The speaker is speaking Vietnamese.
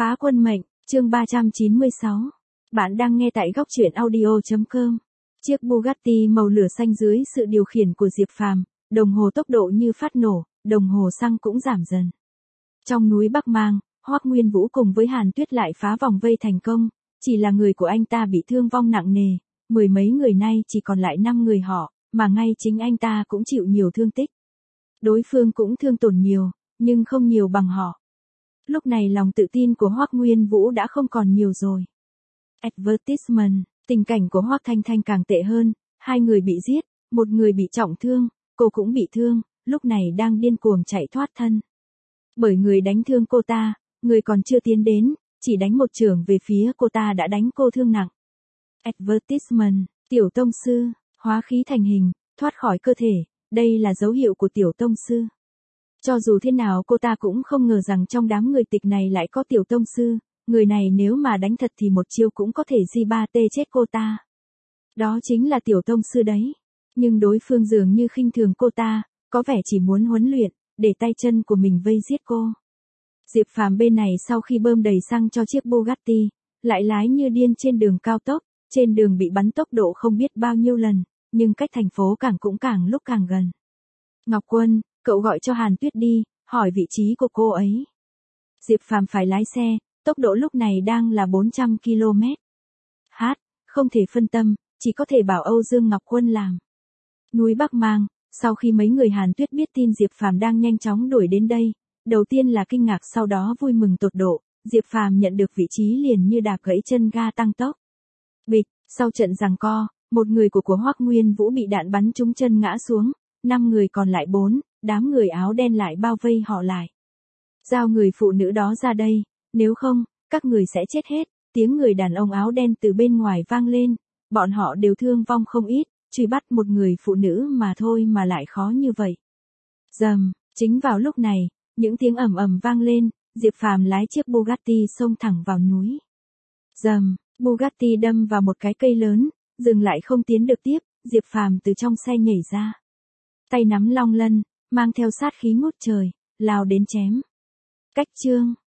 Phá quân mệnh, chương 396. Bạn đang nghe tại góc truyện audio.com. Chiếc Bugatti màu lửa xanh dưới sự điều khiển của Diệp Phàm, đồng hồ tốc độ như phát nổ, đồng hồ xăng cũng giảm dần. Trong núi Bắc Mang, Hoắc Nguyên Vũ cùng với Hàn Tuyết lại phá vòng vây thành công, chỉ là người của anh ta bị thương vong nặng nề, mười mấy người nay chỉ còn lại 5 người họ, mà ngay chính anh ta cũng chịu nhiều thương tích. Đối phương cũng thương tổn nhiều, nhưng không nhiều bằng họ. Lúc này lòng tự tin của Hoắc Nguyên Vũ đã không còn nhiều rồi. Advertisement, tình cảnh của Hoắc Thanh Thanh càng tệ hơn, 2 người bị giết, 1 người bị trọng thương, cô cũng bị thương, lúc này đang điên cuồng chạy thoát thân. Bởi người đánh thương cô ta, người còn chưa tiến đến, chỉ đánh một chưởng về phía cô ta đã đánh cô thương nặng. Advertisement, tiểu tông sư, hóa khí thành hình, thoát khỏi cơ thể, đây là dấu hiệu của tiểu tông sư. Cho dù thế nào cô ta cũng không ngờ rằng trong đám người tịch này lại có tiểu tông sư, người này nếu mà đánh thật thì một chiêu cũng có thể G3T chết cô ta. Đó chính là tiểu tông sư đấy. Nhưng đối phương dường như khinh thường cô ta, có vẻ chỉ muốn huấn luyện, để tay chân của mình vây giết cô. Diệp Phàm bên này sau khi bơm đầy xăng cho chiếc Bugatti, lại lái như điên trên đường cao tốc, trên đường bị bắn tốc độ không biết bao nhiêu lần, nhưng cách thành phố Cảng cũng càng lúc càng gần. Ngọc Quân, cậu gọi cho Hàn Tuyết đi, hỏi vị trí của cô ấy. Diệp Phàm phải lái xe, tốc độ lúc này đang là 400 km. Không thể phân tâm, chỉ có thể bảo Âu Dương Ngọc Quân làm. Núi Bắc Mang, sau khi mấy người Hàn Tuyết biết tin Diệp Phàm đang nhanh chóng đuổi đến đây, đầu tiên là kinh ngạc sau đó vui mừng tột độ, Diệp Phàm nhận được vị trí liền như đạp gãy chân ga tăng tốc. Bịch, sau trận giằng co, một người của Hoắc Nguyên Vũ bị đạn bắn trúng chân ngã xuống, 5 người còn lại 4, đám người áo đen lại bao vây họ lại. Giao người phụ nữ đó ra đây, nếu không, các người sẽ chết hết, tiếng người đàn ông áo đen từ bên ngoài vang lên, bọn họ đều thương vong không ít, truy bắt một người phụ nữ mà thôi mà lại khó như vậy. Rầm, chính vào lúc này, những tiếng ầm ầm vang lên, Diệp Phàm lái chiếc Bugatti xông thẳng vào núi. Rầm, Bugatti đâm vào một cái cây lớn, dừng lại không tiến được tiếp, Diệp Phàm từ trong xe nhảy ra. Tay nắm long lân, mang theo sát khí ngút trời, lao đến chém. Cách chương